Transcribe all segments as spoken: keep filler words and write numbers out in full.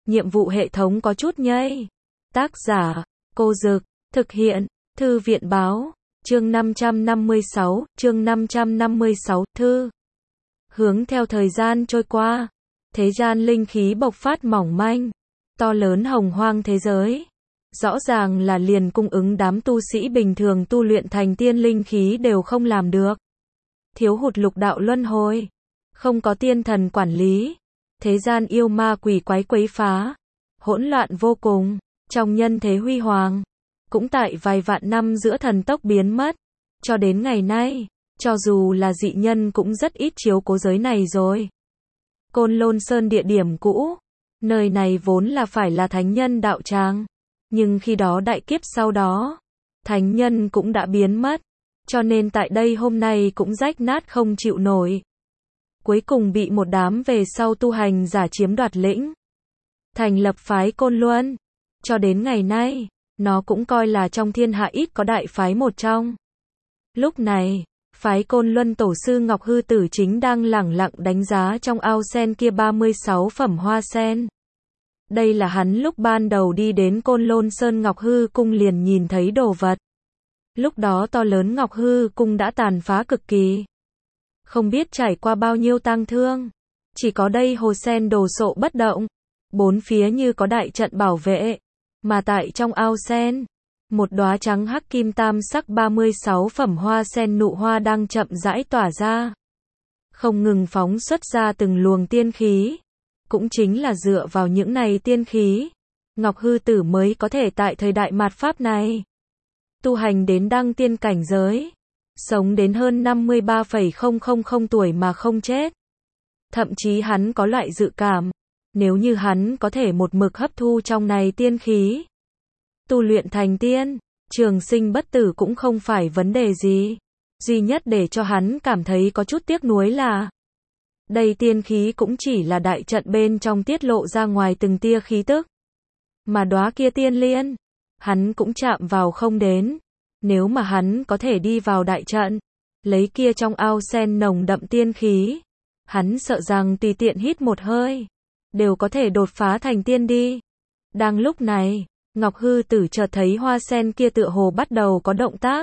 nhiệm vụ hệ thống có chút nhây. Tác giả, Cô Dực, thực hiện, Thư viện báo, chương năm trăm năm mươi sáu, chương năm trăm năm mươi sáu, thư. Hướng theo thời gian trôi qua, thế gian linh khí bộc phát mỏng manh, to lớn hồng hoang thế giới. Rõ ràng là liền cung ứng đám tu sĩ bình thường tu luyện thành tiên linh khí đều không làm được. Thiếu hụt lục đạo luân hồi, không có tiên thần quản lý, thế gian yêu ma quỷ quái quấy phá, hỗn loạn vô cùng, trong nhân thế huy hoàng, cũng tại vài vạn năm giữa thần tốc biến mất, cho đến ngày nay, cho dù là dị nhân cũng rất ít chiếu cố giới này rồi. Côn Lôn Sơn địa điểm cũ, nơi này vốn là phải là thánh nhân đạo tràng, nhưng khi đó đại kiếp sau đó, thánh nhân cũng đã biến mất, cho nên tại đây hôm nay cũng rách nát không chịu nổi. Cuối cùng bị một đám về sau tu hành giả chiếm đoạt lĩnh, thành lập phái Côn Luân. Cho đến ngày nay, nó cũng coi là trong thiên hạ ít có đại phái một trong. Lúc này, phái Côn Luân tổ sư Ngọc Hư Tử chính đang lẳng lặng đánh giá trong ao sen kia ba mươi sáu phẩm hoa sen. Đây là hắn lúc ban đầu đi đến Côn Lôn Sơn Ngọc Hư Cung liền nhìn thấy đồ vật. Lúc đó to lớn Ngọc Hư Cung đã tàn phá cực kỳ. Không biết trải qua bao nhiêu tang thương. Chỉ có đây hồ sen đồ sộ bất động. Bốn phía như có đại trận bảo vệ. Mà tại trong ao sen, một đóa trắng hắc kim tam sắc ba mươi sáu phẩm hoa sen nụ hoa đang chậm rãi tỏa ra. Không ngừng phóng xuất ra từng luồng tiên khí. Cũng chính là dựa vào những này tiên khí, Ngọc Hư Tử mới có thể tại thời đại mạt Pháp này tu hành đến đăng tiên cảnh giới, sống đến hơn năm mươi ba phẩy không không không tuổi mà không chết. Thậm chí hắn có loại dự cảm, nếu như hắn có thể một mực hấp thu trong này tiên khí, tu luyện thành tiên, trường sinh bất tử cũng không phải vấn đề gì. Duy nhất để cho hắn cảm thấy có chút tiếc nuối là đây tiên khí cũng chỉ là đại trận bên trong tiết lộ ra ngoài từng tia khí tức. Mà đóa kia tiên liên, hắn cũng chạm vào không đến. Nếu mà hắn có thể đi vào đại trận, lấy kia trong ao sen nồng đậm tiên khí, hắn sợ rằng tùy tiện hít một hơi, đều có thể đột phá thành tiên đi. Đang lúc này, Ngọc Hư Tử chợt thấy hoa sen kia tựa hồ bắt đầu có động tác.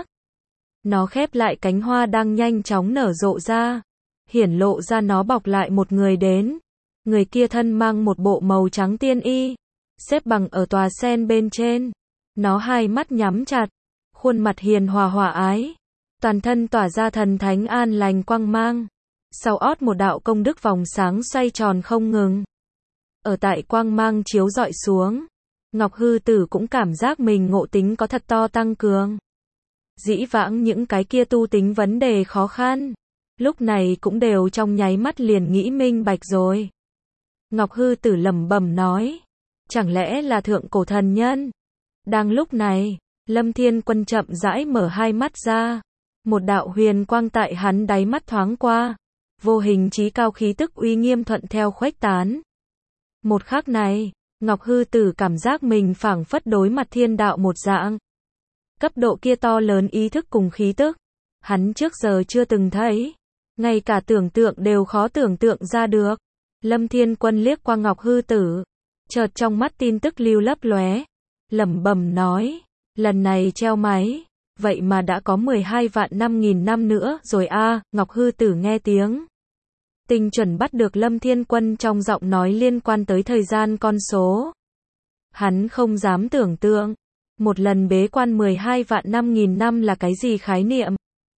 Nó khép lại cánh hoa đang nhanh chóng nở rộ ra. Hiển lộ ra nó bọc lại một người đến. Người kia thân mang một bộ màu trắng tiên y, xếp bằng ở tòa sen bên trên. Nó hai mắt nhắm chặt, khuôn mặt hiền hòa hòa ái, toàn thân tỏa ra thần thánh an lành quang mang. Sau ót một đạo công đức vòng sáng xoay tròn không ngừng. Ở tại quang mang chiếu rọi xuống, Ngọc Hư Tử cũng cảm giác mình ngộ tính có thật to tăng cường. Dĩ vãng những cái kia tu tính vấn đề khó khăn, lúc này cũng đều trong nháy mắt liền nghĩ minh bạch rồi. Ngọc Hư Tử lẩm bẩm nói, chẳng lẽ là thượng cổ thần nhân? Đang lúc này, Lâm Thiên Quân chậm rãi mở hai mắt ra, một đạo huyền quang tại hắn đáy mắt thoáng qua, vô hình chí cao khí tức uy nghiêm thuận theo khuếch tán. Một khắc này, Ngọc Hư Tử cảm giác mình phảng phất đối mặt thiên đạo một dạng. Cấp độ kia to lớn ý thức cùng khí tức, hắn trước giờ chưa từng thấy, ngay cả tưởng tượng đều khó tưởng tượng ra được. Lâm Thiên Quân liếc qua Ngọc Hư Tử, chợt trong mắt tin tức lưu lấp lóe, lẩm bẩm nói, lần này treo máy, vậy mà đã có mười hai vạn năm nghìn năm nữa rồi a. À, Ngọc Hư Tử nghe tiếng tinh chuẩn bắt được Lâm Thiên Quân trong giọng nói liên quan tới thời gian con số. Hắn không dám tưởng tượng, một lần bế quan mười hai vạn năm nghìn năm là cái gì khái niệm.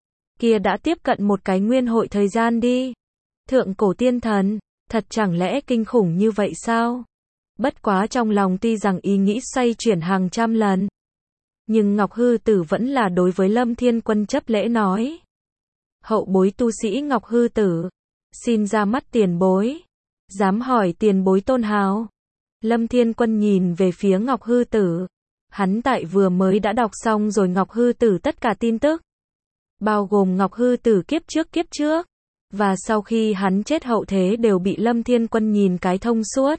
Kia đã tiếp cận một cái nguyên hội thời gian đi. Thượng cổ tiên thần, thật chẳng lẽ kinh khủng như vậy sao? Bất quá trong lòng tuy rằng ý nghĩ xoay chuyển hàng trăm lần, nhưng Ngọc Hư Tử vẫn là đối với Lâm Thiên Quân chấp lễ nói. Hậu bối tu sĩ Ngọc Hư Tử, xin ra mắt tiền bối. Dám hỏi tiền bối tôn hào? Lâm Thiên Quân nhìn về phía Ngọc Hư Tử. Hắn tại vừa mới đã đọc xong rồi Ngọc Hư Tử tất cả tin tức, bao gồm Ngọc Hư Tử kiếp trước kiếp trước, và sau khi hắn chết hậu thế đều bị Lâm Thiên Quân nhìn cái thông suốt.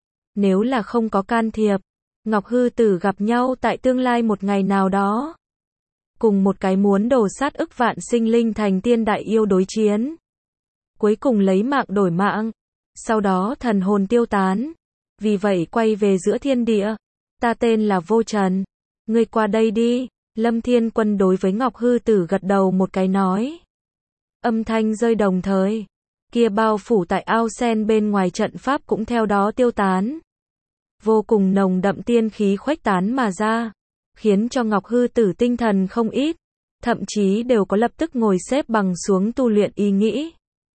Nếu là không có can thiệp, Ngọc Hư Tử gặp nhau tại tương lai một ngày nào đó, cùng một cái muốn đổ sát ức vạn sinh linh thành tiên đại yêu đối chiến, cuối cùng lấy mạng đổi mạng, sau đó thần hồn tiêu tán, vì vậy quay về giữa thiên địa. Ta tên là Vô Trần. Ngươi qua đây đi. Lâm Thiên Quân đối với Ngọc Hư Tử gật đầu một cái nói. Âm thanh rơi đồng thời. Kia bao phủ tại ao sen bên ngoài trận pháp cũng theo đó tiêu tán. Vô cùng nồng đậm tiên khí khuếch tán mà ra. Khiến cho Ngọc Hư Tử tinh thần không ít. Thậm chí đều có lập tức ngồi xếp bằng xuống tu luyện ý nghĩ.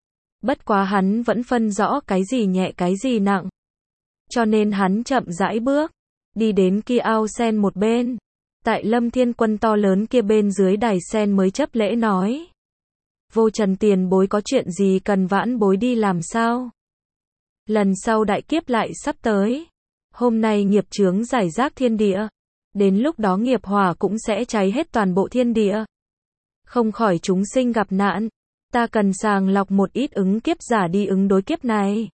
Bất quá hắn vẫn phân rõ cái gì nhẹ cái gì nặng. Cho nên hắn chậm rãi bước. Đi đến kia ao sen một bên. Tại Lâm Thiên Quân to lớn kia bên dưới đài sen mới chấp lễ nói. Vô Trần tiền bối có chuyện gì cần vãn bối đi làm sao? Lần sau đại kiếp lại sắp tới. Hôm nay nghiệp chướng giải rác thiên địa. Đến lúc đó nghiệp hỏa cũng sẽ cháy hết toàn bộ thiên địa. Không khỏi chúng sinh gặp nạn. Ta cần sàng lọc một ít ứng kiếp giả đi ứng đối kiếp này.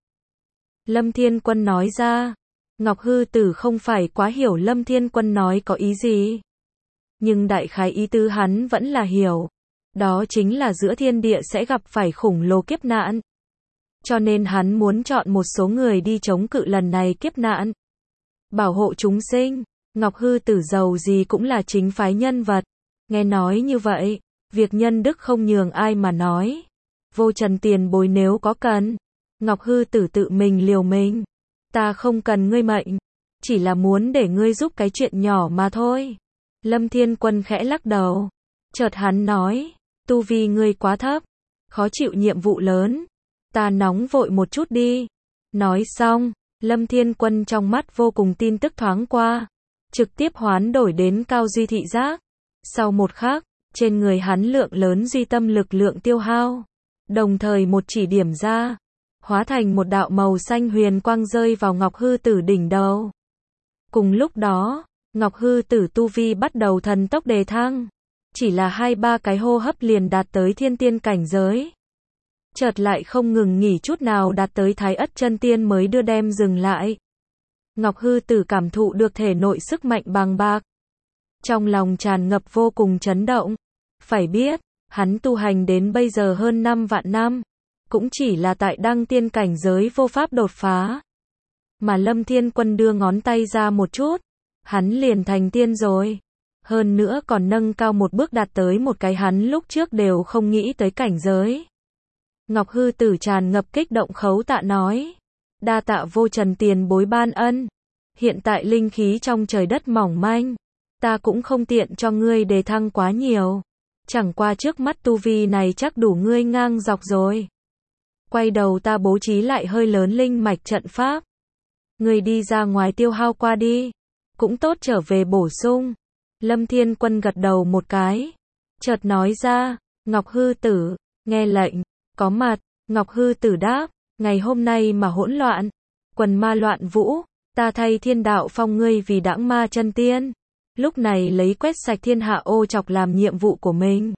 Lâm Thiên Quân nói ra. Ngọc Hư Tử không phải quá hiểu Lâm Thiên Quân nói có ý gì. Nhưng đại khái ý tứ hắn vẫn là hiểu. Đó chính là giữa thiên địa sẽ gặp phải khủng lồ kiếp nạn. Cho nên hắn muốn chọn một số người đi chống cự lần này kiếp nạn. Bảo hộ chúng sinh. Ngọc Hư Tử giàu gì cũng là chính phái nhân vật. Nghe nói như vậy, việc nhân đức không nhường ai mà nói. Vô Trần tiền bối nếu có cần. Ngọc Hư Tử tự mình liều mình. Ta không cần ngươi mệnh. Chỉ là muốn để ngươi giúp cái chuyện nhỏ mà thôi. Lâm Thiên Quân khẽ lắc đầu. Chợt hắn nói. Tu vi ngươi quá thấp. Khó chịu nhiệm vụ lớn. Ta nóng vội một chút đi. Nói xong, Lâm Thiên Quân trong mắt vô cùng tin tức thoáng qua. Trực tiếp hoán đổi đến cao duy thị giác. Sau một khắc, trên người hắn lượng lớn duy tâm lực lượng tiêu hao. Đồng thời một chỉ điểm ra. Hóa thành một đạo màu xanh huyền quang rơi vào Ngọc Hư Tử đỉnh đầu. Cùng lúc đó, Ngọc Hư Tử tu vi bắt đầu thần tốc đề thăng. Chỉ là hai ba cái hô hấp liền đạt tới thiên tiên cảnh giới. Chợt lại không ngừng nghỉ chút nào đạt tới thái ất chân tiên mới đưa đem dừng lại. Ngọc Hư Tử cảm thụ được thể nội sức mạnh bàng bạc. Trong lòng tràn ngập vô cùng chấn động. Phải biết, hắn tu hành đến bây giờ hơn năm vạn năm. Cũng chỉ là tại đăng tiên cảnh giới vô pháp đột phá. Mà Lâm Thiên Quân đưa ngón tay ra một chút. Hắn liền thành tiên rồi. Hơn nữa còn nâng cao một bước đạt tới một cái hắn lúc trước đều không nghĩ tới cảnh giới. Ngọc Hư Tử tràn ngập kích động khấu tạ nói. Đa tạ Vô Trần tiền bối ban ân. Hiện tại linh khí trong trời đất mỏng manh. Ta cũng không tiện cho ngươi đề thăng quá nhiều. Chẳng qua trước mắt tu vi này chắc đủ ngươi ngang dọc rồi. Quay đầu ta bố trí lại hơi lớn linh mạch trận pháp. Ngươi đi ra ngoài tiêu hao qua đi. Cũng tốt trở về bổ sung. Lâm Thiên Quân gật đầu một cái. Chợt nói ra. Ngọc Hư Tử. Nghe lệnh. Có mặt. Ngọc Hư Tử đáp. Ngày hôm nay mà hỗn loạn. Quần ma loạn vũ. Ta thay thiên đạo phong ngươi vì đãng ma chân tiên. Lúc này lấy quét sạch thiên hạ ô trọc làm nhiệm vụ của mình.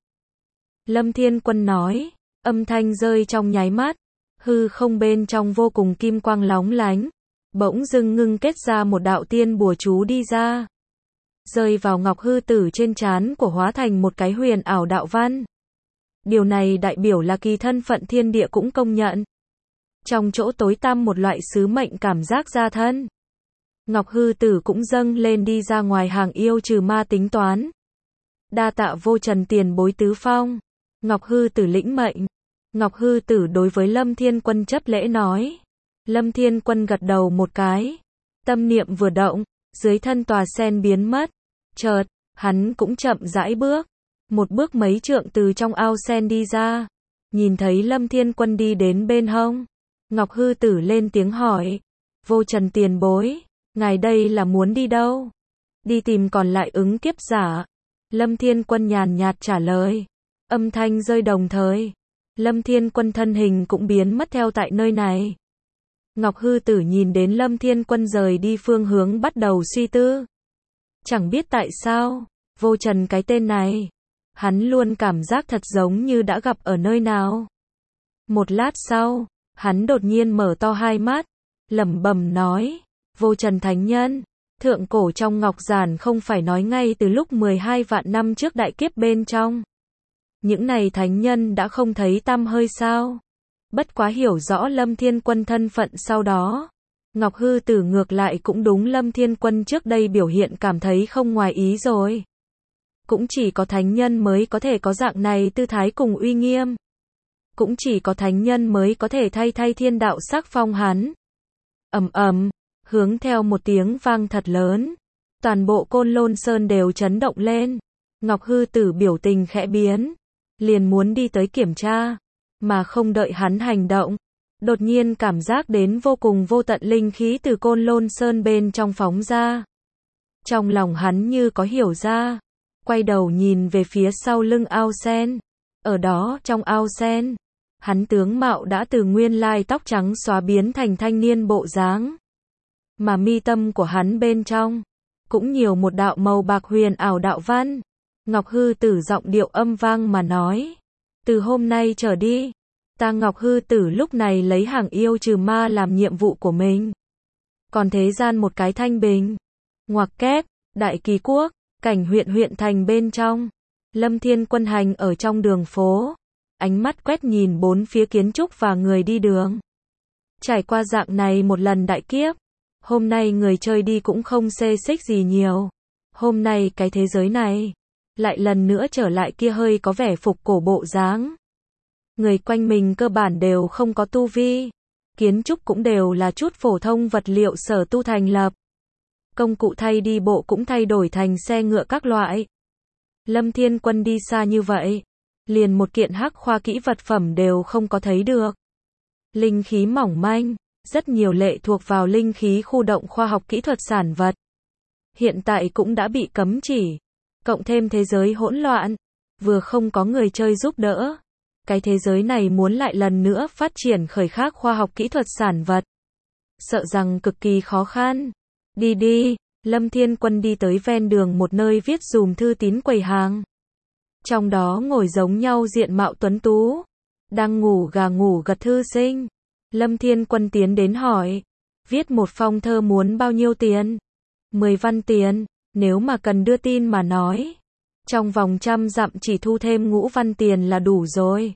Lâm Thiên Quân nói. Âm thanh rơi trong nháy mắt. Hư không bên trong vô cùng kim quang lóng lánh. Bỗng dưng ngưng kết ra một đạo tiên bùa chú đi ra. Rơi vào Ngọc Hư Tử trên trán của hóa thành một cái huyền ảo đạo văn. Điều này đại biểu là kỳ thân phận thiên địa cũng công nhận. Trong chỗ tối tăm một loại sứ mệnh cảm giác ra thân. Ngọc Hư Tử cũng dâng lên đi ra ngoài hàng yêu trừ ma tính toán. Đa tạ Vô Trần tiền bối tứ phong. Ngọc Hư Tử lĩnh mệnh. Ngọc Hư Tử đối với Lâm Thiên Quân chấp lễ nói. Lâm Thiên Quân gật đầu một cái. Tâm niệm vừa động, dưới thân tòa sen biến mất. Chợt, hắn cũng chậm rãi bước. Một bước mấy trượng từ trong ao sen đi ra. Nhìn thấy Lâm Thiên Quân đi đến bên hông. Ngọc Hư Tử lên tiếng hỏi. Vô Trần tiền bối, ngài đây là muốn đi đâu? Đi tìm còn lại ứng kiếp giả. Lâm Thiên Quân nhàn nhạt trả lời. Âm thanh rơi đồng thời. Lâm Thiên Quân thân hình cũng biến mất theo tại nơi này. Ngọc Hư Tử nhìn đến Lâm Thiên Quân rời đi phương hướng bắt đầu suy tư. Chẳng biết tại sao, Vô Trần cái tên này, hắn luôn cảm giác thật giống như đã gặp ở nơi nào. Một lát sau, hắn đột nhiên mở to hai mắt, lẩm bẩm nói, Vô Trần Thánh Nhân, thượng cổ trong ngọc giản không phải nói ngay từ lúc mười hai vạn năm trước đại kiếp bên trong. Những này thánh nhân đã không thấy tăm hơi sao? Bất quá hiểu rõ Lâm Thiên Quân thân phận sau đó. Ngọc Hư Tử ngược lại cũng đúng Lâm Thiên Quân trước đây biểu hiện cảm thấy không ngoài ý rồi. Cũng chỉ có thánh nhân mới có thể có dạng này tư thái cùng uy nghiêm. Cũng chỉ có thánh nhân mới có thể thay thay thiên đạo sắc phong hắn. Ầm ầm, hướng theo một tiếng vang thật lớn, toàn bộ Côn Lôn Sơn đều chấn động lên. Ngọc Hư Tử biểu tình khẽ biến, liền muốn đi tới kiểm tra, mà không đợi hắn hành động, đột nhiên cảm giác đến vô cùng vô tận linh khí từ Côn Lôn Sơn bên trong phóng ra. Trong lòng hắn như có hiểu ra, quay đầu nhìn về phía sau lưng ao sen. Ở đó trong ao sen, hắn tướng mạo đã từ nguyên lai tóc trắng xóa biến thành thanh niên bộ dáng. Mà mi tâm của hắn bên trong, cũng nhiều một đạo màu bạc huyền ảo đạo văn. Ngọc Hư Tử giọng điệu âm vang mà nói. Từ hôm nay trở đi, ta Ngọc Hư Tử lúc này lấy hàng yêu trừ ma làm nhiệm vụ của mình. Còn thế gian một cái thanh bình. Ngoặc kép, Đại Kỳ Quốc, cảnh huyện huyện thành bên trong. Lâm Thiên Quân hành ở trong đường phố. Ánh mắt quét nhìn bốn phía kiến trúc và người đi đường. Trải qua dạng này một lần đại kiếp. Hôm nay người chơi đi cũng không xê xích gì nhiều. Hôm nay cái thế giới này lại lần nữa trở lại kia hơi có vẻ phục cổ bộ dáng. Người quanh mình cơ bản đều không có tu vi. Kiến trúc cũng đều là chút phổ thông vật liệu sở tu thành lập. Công cụ thay đi bộ cũng thay đổi thành xe ngựa các loại. Lâm Thiên Quân đi xa như vậy, liền một kiện hắc khoa kỹ vật phẩm đều không có thấy được. Linh khí mỏng manh, rất nhiều lệ thuộc vào linh khí khu động khoa học kỹ thuật sản vật. Hiện tại cũng đã bị cấm chỉ. Cộng thêm thế giới hỗn loạn, vừa không có người chơi giúp đỡ. Cái thế giới này muốn lại lần nữa phát triển khởi khác khoa học kỹ thuật sản vật. Sợ rằng cực kỳ khó khăn. Đi đi, Lâm Thiên Quân đi tới ven đường một nơi viết dùm thư tín quầy hàng. Trong đó ngồi giống nhau diện mạo tuấn tú, đang ngủ gà ngủ gật thư sinh. Lâm Thiên Quân tiến đến hỏi, viết một phong thơ muốn bao nhiêu tiền? mười văn tiền, nếu mà cần đưa tin mà nói. Trong vòng trăm dặm chỉ thu thêm ngũ văn tiền là đủ rồi.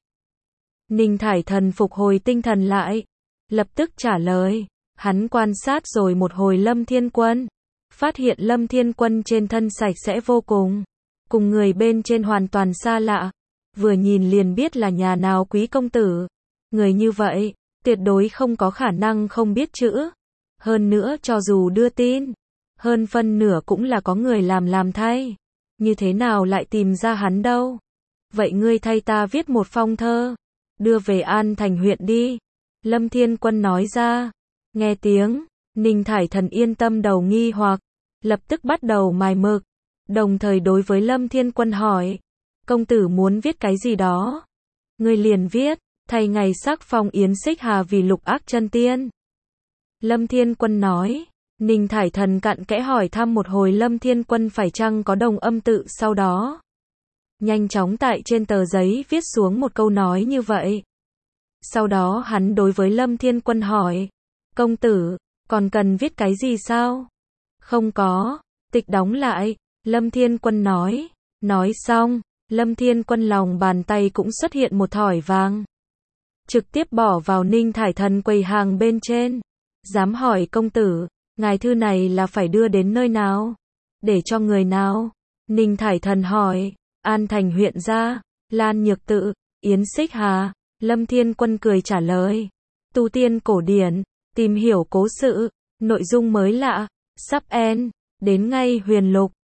Ninh Thải Thần phục hồi tinh thần lại, lập tức trả lời. Hắn quan sát rồi một hồi Lâm Thiên Quân, phát hiện Lâm Thiên Quân trên thân sạch sẽ vô cùng, cùng người bên trên hoàn toàn xa lạ, vừa nhìn liền biết là nhà nào quý công tử. Người như vậy, tuyệt đối không có khả năng không biết chữ. Hơn nữa cho dù đưa tin, hơn phân nửa cũng là có người làm làm thay. Như thế nào lại tìm ra hắn đâu? Vậy ngươi thay ta viết một phong thơ, đưa về An Thành huyện đi. Lâm Thiên Quân nói ra. Nghe tiếng, Ninh Thải Thần yên tâm đầu nghi hoặc, lập tức bắt đầu mài mực, đồng thời đối với Lâm Thiên Quân hỏi, công tử muốn viết cái gì đó? Ngươi liền viết, thay ngày sắc phong Yến Xích Hà vì lục ác chân tiên. Lâm Thiên Quân nói. Ninh Thải Thần cặn kẽ hỏi thăm một hồi Lâm Thiên Quân phải chăng có đồng âm tự, sau đó nhanh chóng tại trên tờ giấy viết xuống một câu nói như vậy. Sau đó hắn đối với Lâm Thiên Quân hỏi, công tử, còn cần viết cái gì sao? Không có, tịch đóng lại, Lâm Thiên Quân nói. Nói xong, Lâm Thiên Quân lòng bàn tay cũng xuất hiện một thỏi vàng. Trực tiếp bỏ vào Ninh Thải Thần quầy hàng bên trên. Dám hỏi công tử, ngài thư này là phải đưa đến nơi nào? Để cho người nào? Ninh Thải Thần hỏi. An Thành huyện gia, Lan Nhược Tự, Yến Xích Hà. Lâm Thiên Quân cười trả lời. Tu tiên cổ điển, tìm hiểu cố sự, nội dung mới lạ, sắp end, đến ngay huyền lục.